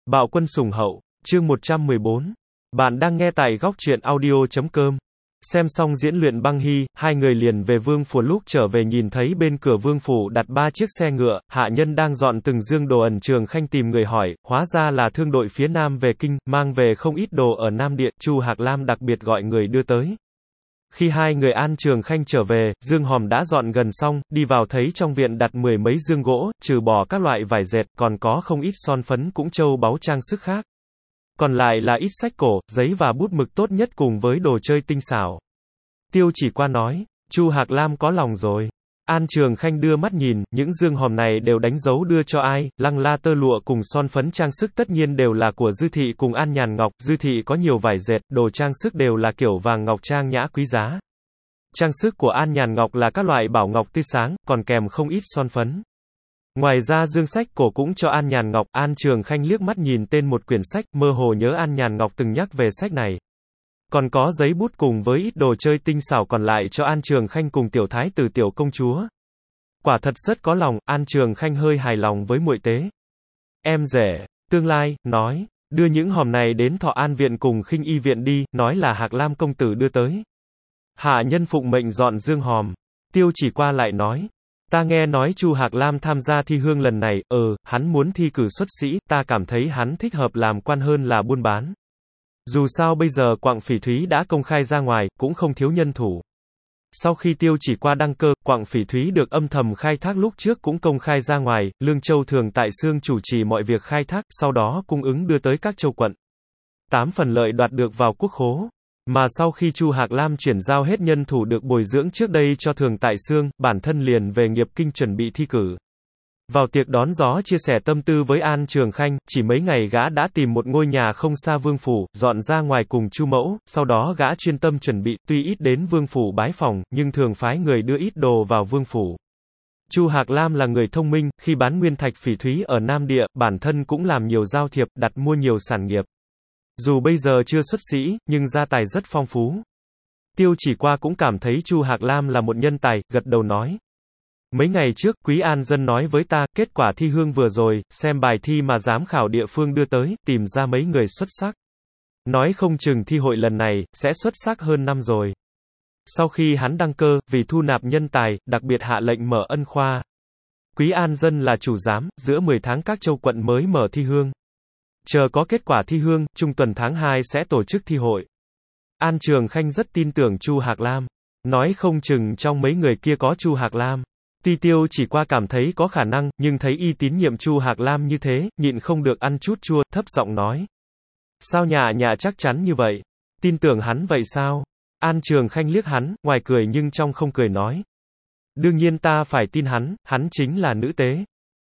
Bạo quân sủng hậu, chương 114. Bạn đang nghe tại góc truyện audio.com. Xem xong diễn luyện băng hy, hai người liền về vương phủ. Lúc trở về nhìn thấy bên cửa vương phủ đặt 3 chiếc xe ngựa, hạ nhân đang dọn từng dương đồ. Ẩn Trường Khanh tìm người hỏi, hóa ra là thương đội phía Nam về kinh, mang về không ít đồ ở Nam Địa. Chu Hạc Lam đặc biệt gọi người đưa tới. Khi hai người An Trường Khanh trở về, dương hòm đã dọn gần xong, đi vào thấy trong viện đặt 10 mấy dương gỗ, trừ bỏ các loại vải dệt, còn có không ít son phấn cũng châu báu trang sức khác. Còn lại là ít sách cổ, giấy và bút mực tốt nhất cùng với đồ chơi tinh xảo. Tiêu Chỉ Qua nói, Chu Hạc Lam có lòng rồi. An Trường Khanh đưa mắt nhìn, những dương hòm này đều đánh dấu đưa cho ai, lăng la tơ lụa cùng son phấn trang sức tất nhiên đều là của Dư Thị cùng An Nhàn Ngọc. Dư Thị có nhiều vải dệt, đồ trang sức đều là kiểu vàng ngọc trang nhã quý giá. Trang sức của An Nhàn Ngọc là các loại bảo ngọc tươi sáng, còn kèm không ít son phấn. Ngoài ra dương sách cổ cũng cho An Nhàn Ngọc. An Trường Khanh liếc mắt nhìn tên một quyển sách, mơ hồ nhớ An Nhàn Ngọc từng nhắc về sách này. Còn có giấy bút cùng với ít đồ chơi tinh xảo còn lại cho An Trường Khanh cùng tiểu thái tử tiểu công chúa. Quả thật rất có lòng. An Trường Khanh hơi hài lòng với muội tế. Em rể, tương lai, nói, đưa những hòm này đến Thọ An viện cùng Khinh Y viện đi, nói là Hạc Lam công tử đưa tới. Hạ nhân phụng mệnh dọn dương hòm. Tiêu Chỉ Qua lại nói, ta nghe nói Chu Hạc Lam tham gia thi hương lần này, hắn muốn thi cử xuất sĩ, ta cảm thấy hắn thích hợp làm quan hơn là buôn bán. Dù sao bây giờ quặng phỉ thúy đã công khai ra ngoài, cũng không thiếu nhân thủ. Sau khi Tiêu Chỉ Qua đăng cơ, quặng phỉ thúy được âm thầm khai thác lúc trước cũng công khai ra ngoài, Lương Châu Thường tại Xương chủ trì mọi việc khai thác, sau đó cung ứng đưa tới các châu quận. 8 phần lợi đoạt được vào quốc khố. Mà sau khi Chu Hạc Lam chuyển giao hết nhân thủ được bồi dưỡng trước đây cho Thường tại Xương, bản thân liền về nghiệp kinh chuẩn bị thi cử. Vào tiệc đón gió chia sẻ tâm tư với An Trường Khanh, chỉ mấy ngày gã đã tìm một ngôi nhà không xa vương phủ, dọn ra ngoài cùng Chu mẫu, sau đó gã chuyên tâm chuẩn bị, tuy ít đến vương phủ bái phòng, nhưng thường phái người đưa ít đồ vào vương phủ. Chu Hạc Lam là người thông minh, khi bán nguyên thạch phỉ thúy ở Nam Địa, bản thân cũng làm nhiều giao thiệp, đặt mua nhiều sản nghiệp. Dù bây giờ chưa xuất sĩ, nhưng gia tài rất phong phú. Tiêu Chỉ Qua cũng cảm thấy Chu Hạc Lam là một nhân tài, gật đầu nói. Mấy ngày trước, Quý An Dân nói với ta, kết quả thi hương vừa rồi, xem bài thi mà giám khảo địa phương đưa tới, tìm ra mấy người xuất sắc. Nói không chừng thi hội lần này, sẽ xuất sắc hơn năm rồi. Sau khi hắn đăng cơ, vì thu nạp nhân tài, đặc biệt hạ lệnh mở ân khoa. Quý An Dân là chủ giám, giữa 10 tháng các châu quận mới mở thi hương. Chờ có kết quả thi hương, trung tuần tháng 2 sẽ tổ chức thi hội. An Trường Khanh rất tin tưởng Chu Hạc Lam. Nói không chừng trong mấy người kia có Chu Hạc Lam. Tuy Tiêu Chỉ Qua cảm thấy có khả năng, nhưng thấy y tín nhiệm Chu Hạc Lam như thế, nhịn không được ăn chút chua, thấp giọng nói. Sao nhà chắc chắn như vậy? Tin tưởng hắn vậy sao? An Trường Khanh liếc hắn, ngoài cười nhưng trong không cười nói. Đương nhiên ta phải tin hắn chính là nữ tế.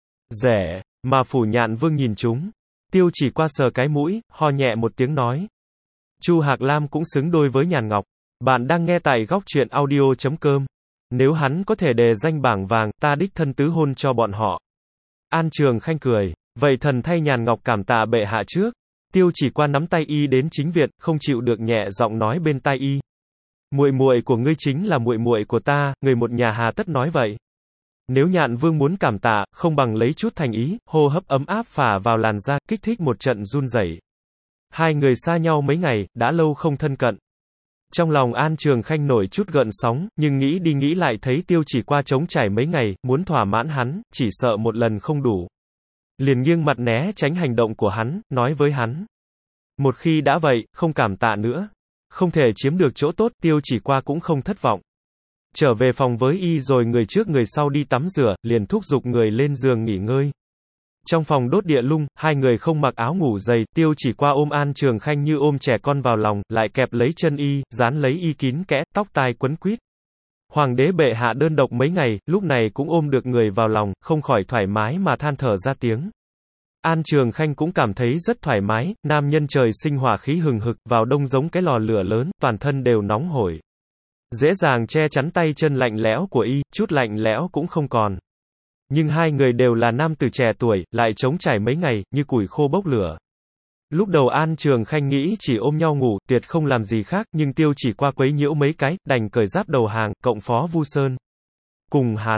Rẻ, mà Phủ Nhạn Vương nhìn chúng. Tiêu Chỉ Qua sờ cái mũi, ho nhẹ một tiếng nói. Chu Hạc Lam cũng xứng đôi với Nhàn Ngọc. Bạn đang nghe tại góc truyện audio.com. Nếu hắn có thể đề danh bảng vàng, ta đích thân tứ hôn cho bọn họ. An Trường Khanh cười. Vậy thần thay Nhàn Ngọc cảm tạ bệ hạ trước. Tiêu Chỉ Qua nắm tay y đến chính viện, không chịu được nhẹ giọng nói bên tai y. Muội muội của ngươi chính là muội muội của ta, người một nhà hà tất nói vậy. Nếu Nhạn Vương muốn cảm tạ, không bằng lấy chút thành ý, hô hấp ấm áp phả vào làn da, kích thích một trận run rẩy. Hai người xa nhau mấy ngày, đã lâu không thân cận. Trong lòng An Trường Khanh nổi chút gợn sóng, nhưng nghĩ đi nghĩ lại thấy Tiêu Chỉ Qua trống trải mấy ngày, muốn thỏa mãn hắn, chỉ sợ một lần không đủ. Liền nghiêng mặt né tránh hành động của hắn, nói với hắn. Một khi đã vậy, không cảm tạ nữa. Không thể chiếm được chỗ tốt, Tiêu Chỉ Qua cũng không thất vọng. Trở về phòng với y rồi người trước người sau đi tắm rửa, liền thúc giục người lên giường nghỉ ngơi. Trong phòng đốt địa lung, hai người không mặc áo ngủ dày, Tiêu Chỉ Qua ôm An Trường Khanh như ôm trẻ con vào lòng, lại kẹp lấy chân y, dán lấy y kín kẽ, tóc tai quấn quýt. Hoàng đế bệ hạ đơn độc mấy ngày, lúc này cũng ôm được người vào lòng, không khỏi thoải mái mà than thở ra tiếng. An Trường Khanh cũng cảm thấy rất thoải mái, nam nhân trời sinh hỏa khí hừng hực, vào đông giống cái lò lửa lớn, toàn thân đều nóng hổi. Dễ dàng che chắn tay chân lạnh lẽo của y, chút lạnh lẽo cũng không còn. Nhưng hai người đều là nam tử trẻ tuổi, lại trống trải mấy ngày, như củi khô bốc lửa. Lúc đầu An Trường Khanh nghĩ chỉ ôm nhau ngủ, tuyệt không làm gì khác, nhưng Tiêu Chỉ Qua quấy nhiễu mấy cái, đành cởi giáp đầu hàng, cộng Phó Vu Sơn. Cùng hắn,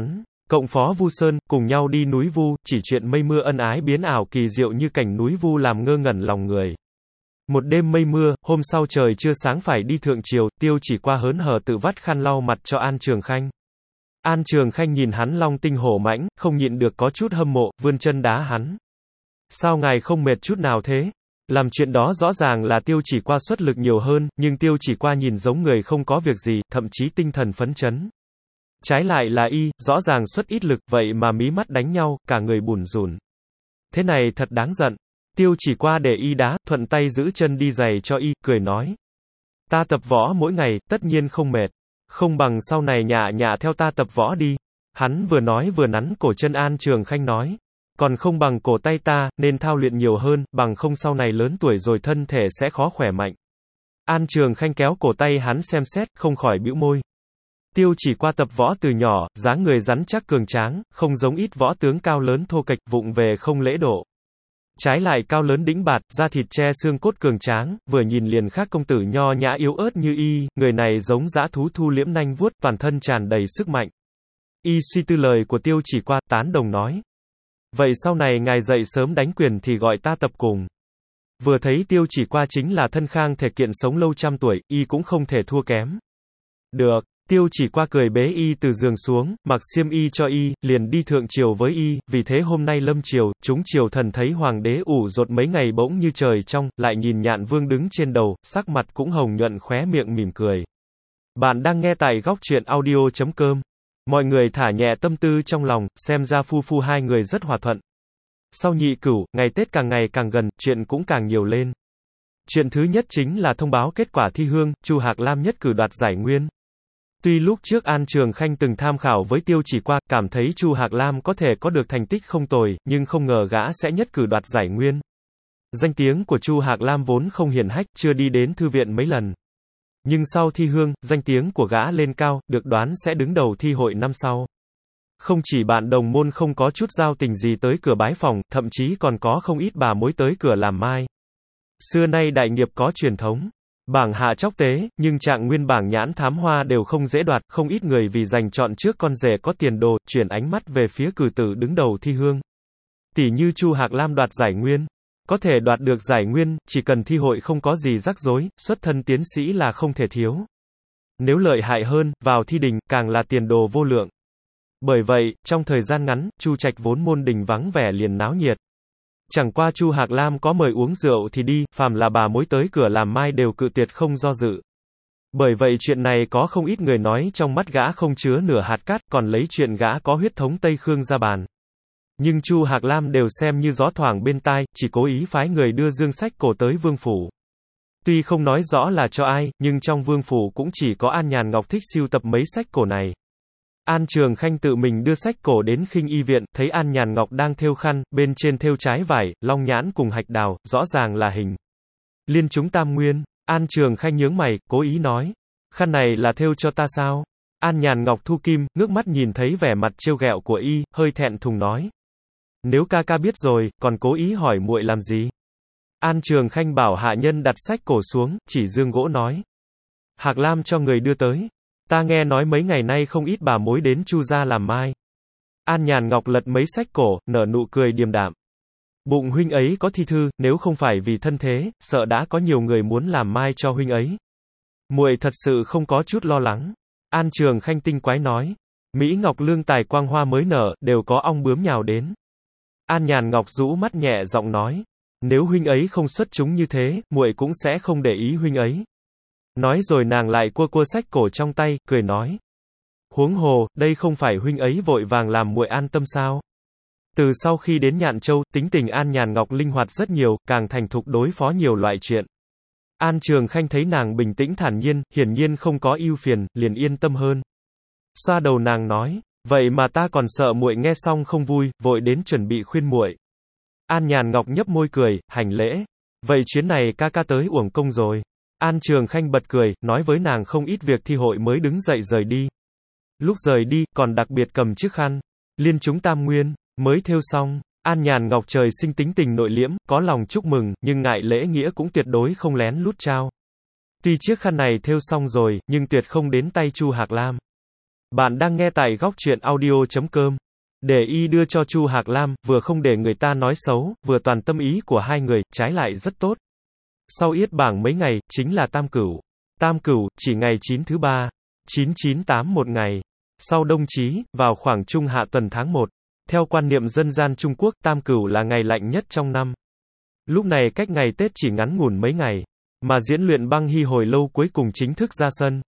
Cộng Phó Vu Sơn, cùng nhau đi núi Vu, chỉ chuyện mây mưa ân ái biến ảo kỳ diệu như cảnh núi Vu làm ngơ ngẩn lòng người. Một đêm mây mưa, hôm sau trời chưa sáng phải đi thượng triều, Tiêu Chỉ Qua hớn hở tự vắt khăn lau mặt cho An Trường Khanh. An Trường Khanh nhìn hắn long tinh hổ mãnh, không nhịn được có chút hâm mộ, vươn chân đá hắn. Sao ngài không mệt chút nào thế? Làm chuyện đó rõ ràng là Tiêu Chỉ Qua xuất lực nhiều hơn, nhưng Tiêu Chỉ Qua nhìn giống người không có việc gì, thậm chí tinh thần phấn chấn. Trái lại là y, rõ ràng xuất ít lực, vậy mà mí mắt đánh nhau, cả người bủn rủn. Thế này thật đáng giận. Tiêu Chỉ Qua để y đá, thuận tay giữ chân đi giày cho y, cười nói. Ta tập võ mỗi ngày, tất nhiên không mệt. Không bằng sau này nhạ nhạ theo ta tập võ đi. Hắn vừa nói vừa nắn cổ chân An Trường Khanh nói. Còn không bằng cổ tay ta, nên thao luyện nhiều hơn, bằng không sau này lớn tuổi rồi thân thể sẽ khó khỏe mạnh. An Trường Khanh kéo cổ tay hắn xem xét, không khỏi bĩu môi. Tiêu Chỉ Qua tập võ từ nhỏ, dáng người rắn chắc cường tráng, không giống ít võ tướng cao lớn thô kệch, vụng về không lễ độ. Trái lại cao lớn đĩnh bạt, da thịt che xương cốt cường tráng, vừa nhìn liền khác công tử nho nhã yếu ớt như y, người này giống dã thú thu liễm nanh vuốt, toàn thân tràn đầy sức mạnh. Y suy tư lời của Tiêu Chỉ Qua, tán đồng nói. Vậy sau này ngài dậy sớm đánh quyền thì gọi ta tập cùng. Vừa thấy Tiêu Chỉ Qua chính là thân khang thể kiện sống lâu trăm tuổi, y cũng không thể thua kém. Được. Tiêu Chỉ Qua cười bế y từ giường xuống, mặc xiêm y cho y, liền đi thượng triều với y, vì thế hôm nay lâm triều, chúng triều thần thấy hoàng đế ủ rột mấy ngày bỗng như trời trong, lại nhìn Nhạn Vương đứng trên đầu, sắc mặt cũng hồng nhuận khóe miệng mỉm cười. Bạn đang nghe tại góc truyện audio.com. Mọi người thả nhẹ tâm tư trong lòng, xem ra phu phu hai người rất hòa thuận. Sau nhị cửu, ngày Tết càng ngày càng gần, chuyện cũng càng nhiều lên. Chuyện thứ nhất chính là thông báo kết quả thi hương, Chu Hạc Lam nhất cử đoạt giải nguyên. Tuy lúc trước An Trường Khanh từng tham khảo với Tiêu Chỉ Qua, cảm thấy Chu Hạc Lam có thể có được thành tích không tồi, nhưng không ngờ gã sẽ nhất cử đoạt giải nguyên. Danh tiếng của Chu Hạc Lam vốn không hiển hách, chưa đi đến thư viện mấy lần. Nhưng sau thi hương, danh tiếng của gã lên cao, được đoán sẽ đứng đầu thi hội năm sau. Không chỉ bạn đồng môn không có chút giao tình gì tới cửa bái phòng, thậm chí còn có không ít bà mối tới cửa làm mai. Xưa nay đại nghiệp có truyền thống. Bảng hạ chóc tế, nhưng trạng nguyên bảng nhãn thám hoa đều không dễ đoạt, không ít người vì giành chọn trước con rể có tiền đồ, chuyển ánh mắt về phía cử tử đứng đầu thi hương. Tỷ như Chu Hạc Lam đoạt giải nguyên. Có thể đoạt được giải nguyên, chỉ cần thi hội không có gì rắc rối, xuất thân tiến sĩ là không thể thiếu. Nếu lợi hại hơn, vào thi đình, càng là tiền đồ vô lượng. Bởi vậy, trong thời gian ngắn, Chu trạch vốn môn đình vắng vẻ liền náo nhiệt. Chẳng qua Chu Hạc Lam có mời uống rượu thì đi, phàm là bà mối tới cửa làm mai đều cự tuyệt không do dự. Bởi vậy chuyện này có không ít người nói trong mắt gã không chứa nửa hạt cát, còn lấy chuyện gã có huyết thống Tây Khương ra bàn. Nhưng Chu Hạc Lam đều xem như gió thoảng bên tai, chỉ cố ý phái người đưa dương sách cổ tới vương phủ. Tuy không nói rõ là cho ai, nhưng trong vương phủ cũng chỉ có An Nhàn Ngọc thích sưu tập mấy sách cổ này. An Trường Khanh tự mình đưa sách cổ đến Khinh Y viện, thấy An Nhàn Ngọc đang thêu khăn, bên trên thêu trái vải, long nhãn cùng hạch đào, rõ ràng là hình liên chúng tam nguyên. An Trường Khanh nhướng mày, cố ý nói, khăn này là thêu cho ta sao? An Nhàn Ngọc thu kim, ngước mắt nhìn thấy vẻ mặt trêu ghẹo của y, hơi thẹn thùng nói, nếu ca ca biết rồi, còn cố ý hỏi muội làm gì? An Trường Khanh bảo hạ nhân đặt sách cổ xuống, chỉ dương gỗ nói, Hạc Lam cho người đưa tới. Ta nghe nói mấy ngày nay không ít bà mối đến Chu gia làm mai. An Nhàn Ngọc lật mấy sách cổ, nở nụ cười điềm đạm. Bụng huynh ấy có thi thư, nếu không phải vì thân thế, sợ đã có nhiều người muốn làm mai cho huynh ấy. Muội thật sự không có chút lo lắng. An Trường Khanh tinh quái nói. Mỹ Ngọc Lương tài quang hoa mới nở, đều có ong bướm nhào đến. An Nhàn Ngọc rũ mắt nhẹ giọng nói. Nếu huynh ấy không xuất chúng như thế, muội cũng sẽ không để ý huynh ấy. Nói rồi nàng lại cua cua sách cổ trong tay, cười nói. Huống hồ, đây không phải huynh ấy vội vàng làm muội an tâm sao? Từ sau khi đến Nhạn Châu, tính tình An Nhàn Ngọc linh hoạt rất nhiều, càng thành thục đối phó nhiều loại chuyện. An Trường Khanh thấy nàng bình tĩnh thản nhiên, hiển nhiên không có ưu phiền, liền yên tâm hơn. Xoa đầu nàng nói, vậy mà ta còn sợ muội nghe xong không vui, vội đến chuẩn bị khuyên muội. An Nhàn Ngọc nhấp môi cười, hành lễ. Vậy chuyến này ca ca tới uổng công rồi. An Trường Khanh bật cười, nói với nàng không ít việc thi hội mới đứng dậy rời đi. Lúc rời đi, còn đặc biệt cầm chiếc khăn, liên chúng tam nguyên, mới thêu xong. An Nhàn Ngọc trời sinh tính tình nội liễm, có lòng chúc mừng, nhưng ngại lễ nghĩa cũng tuyệt đối không lén lút trao. Tuy chiếc khăn này thêu xong rồi, nhưng tuyệt không đến tay Chu Hạc Lam. Bạn đang nghe tại góc truyện audio.com. Để y đưa cho Chu Hạc Lam, vừa không để người ta nói xấu, vừa toàn tâm ý của hai người, trái lại rất tốt. Sau yết bảng mấy ngày, chính là Tam Cửu. Tam Cửu, chỉ ngày 9 thứ ba. 998 một ngày. Sau Đông Chí, vào khoảng trung hạ tuần tháng 1. Theo quan niệm dân gian Trung Quốc, Tam Cửu là ngày lạnh nhất trong năm. Lúc này cách ngày Tết chỉ ngắn ngủn mấy ngày. Mà diễn luyện băng hy hồi lâu cuối cùng chính thức ra sân.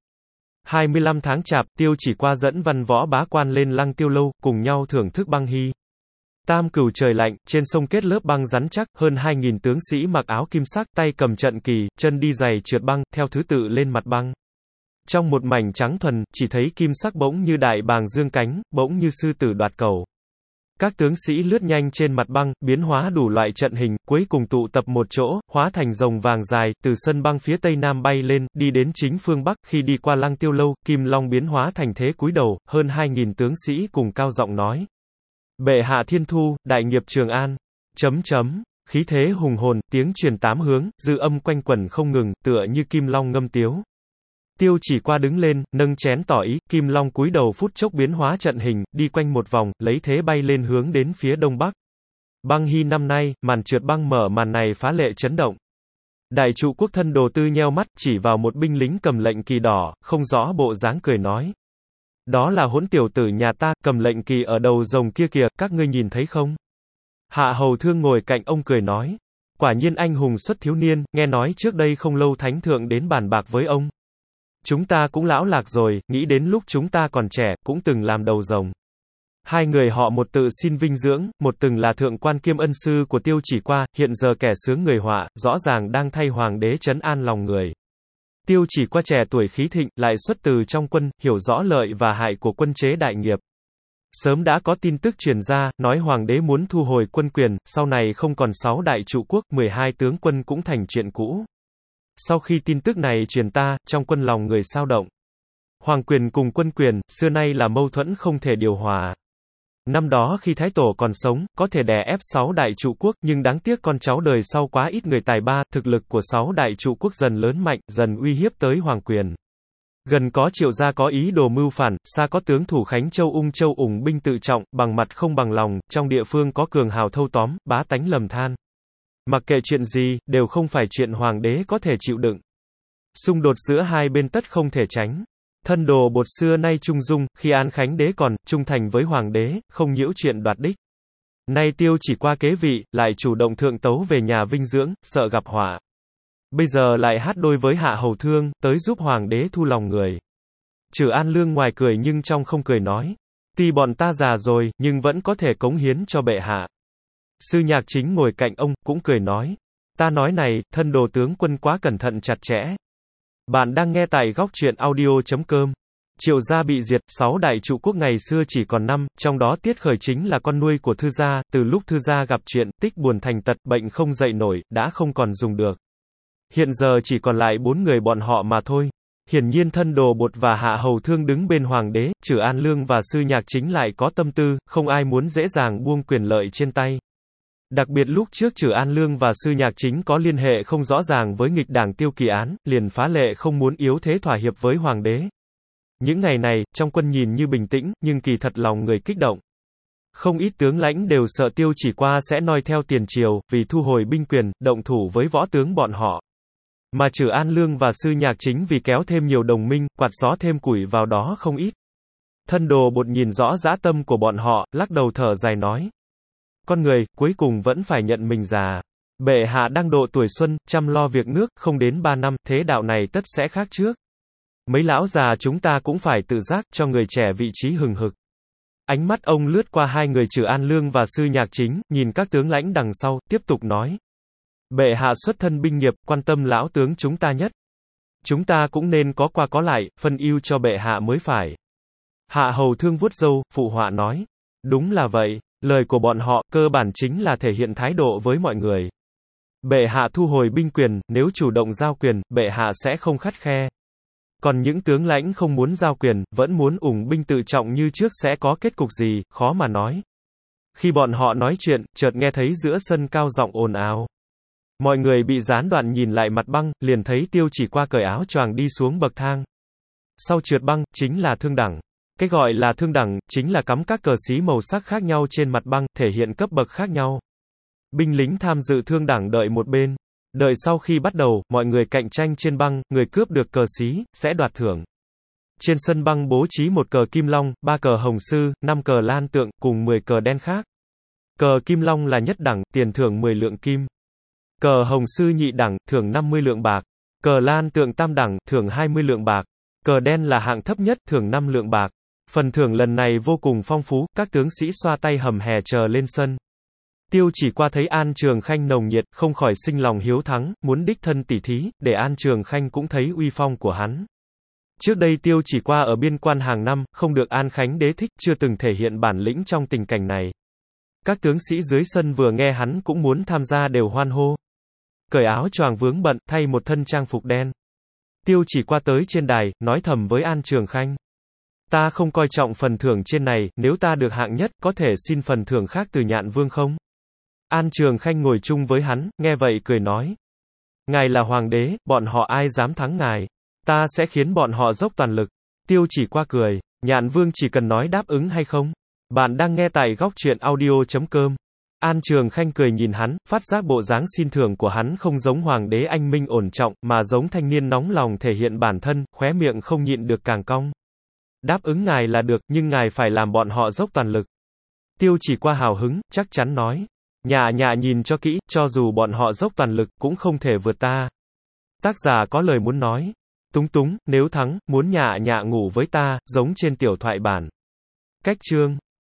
25 tháng Chạp, Tiêu Chỉ Qua dẫn văn võ bá quan lên Lăng Tiêu Lâu, cùng nhau thưởng thức băng hy. Tam Cửu trời lạnh, trên sông kết lớp băng rắn chắc, hơn 2.000 tướng sĩ mặc áo kim sắc, tay cầm trận kỳ, chân đi giày trượt băng, theo thứ tự lên mặt băng. Trong một mảnh trắng thuần, chỉ thấy kim sắc bỗng như đại bàng dương cánh, bỗng như sư tử đoạt cầu. Các tướng sĩ lướt nhanh trên mặt băng, biến hóa đủ loại trận hình, cuối cùng tụ tập một chỗ, hóa thành rồng vàng dài, từ sân băng phía tây nam bay lên, đi đến chính phương bắc, khi đi qua Lăng Tiêu Lâu, Kim Long biến hóa thành thế cúi đầu, hơn 2.000 tướng sĩ cùng cao giọng nói. Bệ hạ thiên thu, đại nghiệp Trường An. Khí thế hùng hồn, tiếng truyền tám hướng, dư âm quanh quẩn không ngừng, tựa như Kim Long ngâm tiếu. Tiêu Chỉ Qua đứng lên, nâng chén tỏ ý, Kim Long cúi đầu phút chốc biến hóa trận hình, đi quanh một vòng, lấy thế bay lên hướng đến phía đông bắc. Băng hy năm nay, màn trượt băng mở màn này phá lệ chấn động. Đại trụ quốc thân Đồ Tư nheo mắt, chỉ vào một binh lính cầm lệnh kỳ đỏ, không rõ bộ dáng cười nói. Đó là hỗn tiểu tử nhà ta, cầm lệnh kỳ ở đầu rồng kia kìa, các ngươi nhìn thấy không? Hạ Hầu Thương ngồi cạnh ông cười nói. Quả nhiên anh hùng xuất thiếu niên, nghe nói trước đây không lâu thánh thượng đến bàn bạc với ông. Chúng ta cũng lão lạc rồi, nghĩ đến lúc chúng ta còn trẻ, cũng từng làm đầu rồng. Hai người họ một tự xin vinh dưỡng, một từng là thượng quan kiêm ân sư của Tiêu Chỉ Qua, hiện giờ kẻ sướng người họa, rõ ràng đang thay hoàng đế trấn an lòng người. Tiêu Chỉ Qua trẻ tuổi khí thịnh, lại xuất từ trong quân, hiểu rõ lợi và hại của quân chế đại nghiệp. Sớm đã có tin tức truyền ra, nói hoàng đế muốn thu hồi quân quyền, sau này không còn 6 đại trụ quốc, 12 tướng quân cũng thành chuyện cũ. Sau khi tin tức này truyền ta, trong quân lòng người xao động. Hoàng quyền cùng quân quyền, xưa nay là mâu thuẫn không thể điều hòa. Năm đó khi Thái Tổ còn sống, có thể đè ép 6 đại trụ quốc, nhưng đáng tiếc con cháu đời sau quá ít người tài ba, thực lực của 6 đại trụ quốc dần lớn mạnh, dần uy hiếp tới hoàng quyền. Gần có Triệu gia có ý đồ mưu phản, xa có tướng thủ Khánh Châu Ung Châu ủng binh tự trọng, bằng mặt không bằng lòng, trong địa phương có cường hào thâu tóm, bá tánh lầm than. Mặc kệ chuyện gì, đều không phải chuyện hoàng đế có thể chịu đựng. Xung đột giữa hai bên tất không thể tránh. Thân Đồ Bột xưa nay trung dung, khi An Khánh đế còn, trung thành với hoàng đế, không nhiễu chuyện đoạt đích. Nay Tiêu Chỉ Qua kế vị, lại chủ động thượng tấu về nhà vinh dưỡng, sợ gặp họa. Bây giờ lại hát đôi với Hạ Hầu Thương, tới giúp hoàng đế thu lòng người. Trừ An Lương ngoài cười nhưng trong không cười nói. Tuy bọn ta già rồi, nhưng vẫn có thể cống hiến cho bệ hạ. Sư Nhạc Chính ngồi cạnh ông, cũng cười nói. Ta nói này, thân Đồ tướng quân quá cẩn thận chặt chẽ. Bạn đang nghe tại góc truyện audio.com. Triệu gia bị diệt, 6 đại trụ quốc ngày xưa chỉ còn 5, trong đó Tiết Khởi chính là con nuôi của Thư gia, từ lúc Thư gia gặp chuyện, tích buồn thành tật, bệnh không dậy nổi, đã không còn dùng được. Hiện giờ chỉ còn lại 4 người bọn họ mà thôi. Hiển nhiên thân Đồ Bột và Hạ Hầu Thương đứng bên hoàng đế, trừ An Lương và Sư Nhạc Chính lại có tâm tư, không ai muốn dễ dàng buông quyền lợi trên tay. Đặc biệt lúc trước trừ An Lương và Sư Nhạc Chính có liên hệ không rõ ràng với nghịch đảng Tiêu Kỳ Án, liền phá lệ không muốn yếu thế thỏa hiệp với hoàng đế. Những ngày này, trong quân nhìn như bình tĩnh, nhưng kỳ thật lòng người kích động. Không ít tướng lãnh đều sợ Tiêu Chỉ Qua sẽ noi theo tiền triều, vì thu hồi binh quyền, động thủ với võ tướng bọn họ. Mà trừ An Lương và Sư Nhạc Chính vì kéo thêm nhiều đồng minh, quạt gió thêm củi vào đó không ít. Thân Đồ Bột nhìn rõ dã tâm của bọn họ, lắc đầu thở dài nói. Con người, cuối cùng vẫn phải nhận mình già. Bệ hạ đang độ tuổi xuân, chăm lo việc nước, không đến 3 năm, thế đạo này tất sẽ khác trước. Mấy lão già chúng ta cũng phải tự giác, cho người trẻ vị trí hừng hực. Ánh mắt ông lướt qua hai người trừ An Lương và Sư Nhạc Chính, nhìn các tướng lãnh đằng sau, tiếp tục nói. Bệ hạ xuất thân binh nghiệp, quan tâm lão tướng chúng ta nhất. Chúng ta cũng nên có qua có lại, phân ưu cho bệ hạ mới phải. Hạ Hầu Thương vuốt râu, phụ họa nói. Đúng là vậy, lời của bọn họ, cơ bản chính là thể hiện thái độ với mọi người. Bệ hạ thu hồi binh quyền, nếu chủ động giao quyền, bệ hạ sẽ không khắt khe. Còn những tướng lãnh không muốn giao quyền, vẫn muốn ủng binh tự trọng như trước sẽ có kết cục gì, khó mà nói. Khi bọn họ nói chuyện, chợt nghe thấy giữa sân cao giọng ồn ào. Mọi người bị gián đoạn nhìn lại mặt băng, liền thấy Tiêu Chỉ Qua cởi áo choàng đi xuống bậc thang. Sau trượt băng, chính là Thương Đẳng. Cái gọi là thương đẳng, chính là cắm các cờ xí màu sắc khác nhau trên mặt băng, thể hiện cấp bậc khác nhau. Binh lính tham dự thương đẳng đợi một bên. Đợi sau khi bắt đầu, mọi người cạnh tranh trên băng, người cướp được cờ xí, sẽ đoạt thưởng. Trên sân băng bố trí một cờ kim long, 3 cờ hồng sư, 5 cờ lan tượng, cùng 10 cờ đen khác. Cờ kim long là nhất đẳng, tiền thưởng 10 lượng kim. Cờ hồng sư nhị đẳng, thưởng 50 lượng bạc. Cờ lan tượng tam đẳng, thưởng 20 lượng bạc. Cờ đen là hạng thấp nhất, thưởng 5 lượng bạc. Phần thưởng lần này vô cùng phong phú, các tướng sĩ xoa tay hầm hè chờ lên sân. Tiêu Chỉ Qua thấy An Trường Khanh nồng nhiệt, không khỏi sinh lòng hiếu thắng, muốn đích thân tỉ thí, để An Trường Khanh cũng thấy uy phong của hắn. Trước đây Tiêu Chỉ Qua ở biên quan hàng năm, không được An Khánh đế thích, chưa từng thể hiện bản lĩnh trong tình cảnh này. Các tướng sĩ dưới sân vừa nghe hắn cũng muốn tham gia đều hoan hô. Cởi áo choàng vướng bận, thay một thân trang phục đen. Tiêu Chỉ Qua tới trên đài, nói thầm với An Trường Khanh. Ta không coi trọng phần thưởng trên này, nếu ta được hạng nhất, có thể xin phần thưởng khác từ Nhạn Vương không? An Trường Khanh ngồi chung với hắn, nghe vậy cười nói. Ngài là hoàng đế, bọn họ ai dám thắng ngài? Ta sẽ khiến bọn họ dốc toàn lực. Tiêu Chỉ Qua cười. Nhạn Vương chỉ cần nói đáp ứng hay không? Bạn đang nghe tại góc truyện audio.com. An Trường Khanh cười nhìn hắn, phát giác bộ dáng xin thưởng của hắn không giống hoàng đế anh minh ổn trọng, mà giống thanh niên nóng lòng thể hiện bản thân, khóe miệng không nhịn được càng cong. Đáp ứng ngài là được, nhưng ngài phải làm bọn họ dốc toàn lực. Tiêu Chỉ Qua hào hứng, chắc chắn nói. Nhạ nhìn cho kỹ, cho dù bọn họ dốc toàn lực, cũng không thể vượt ta. Tác giả có lời muốn nói. Túng, nếu thắng, muốn nhạ ngủ với ta, giống trên tiểu thoại bản. Cách chương.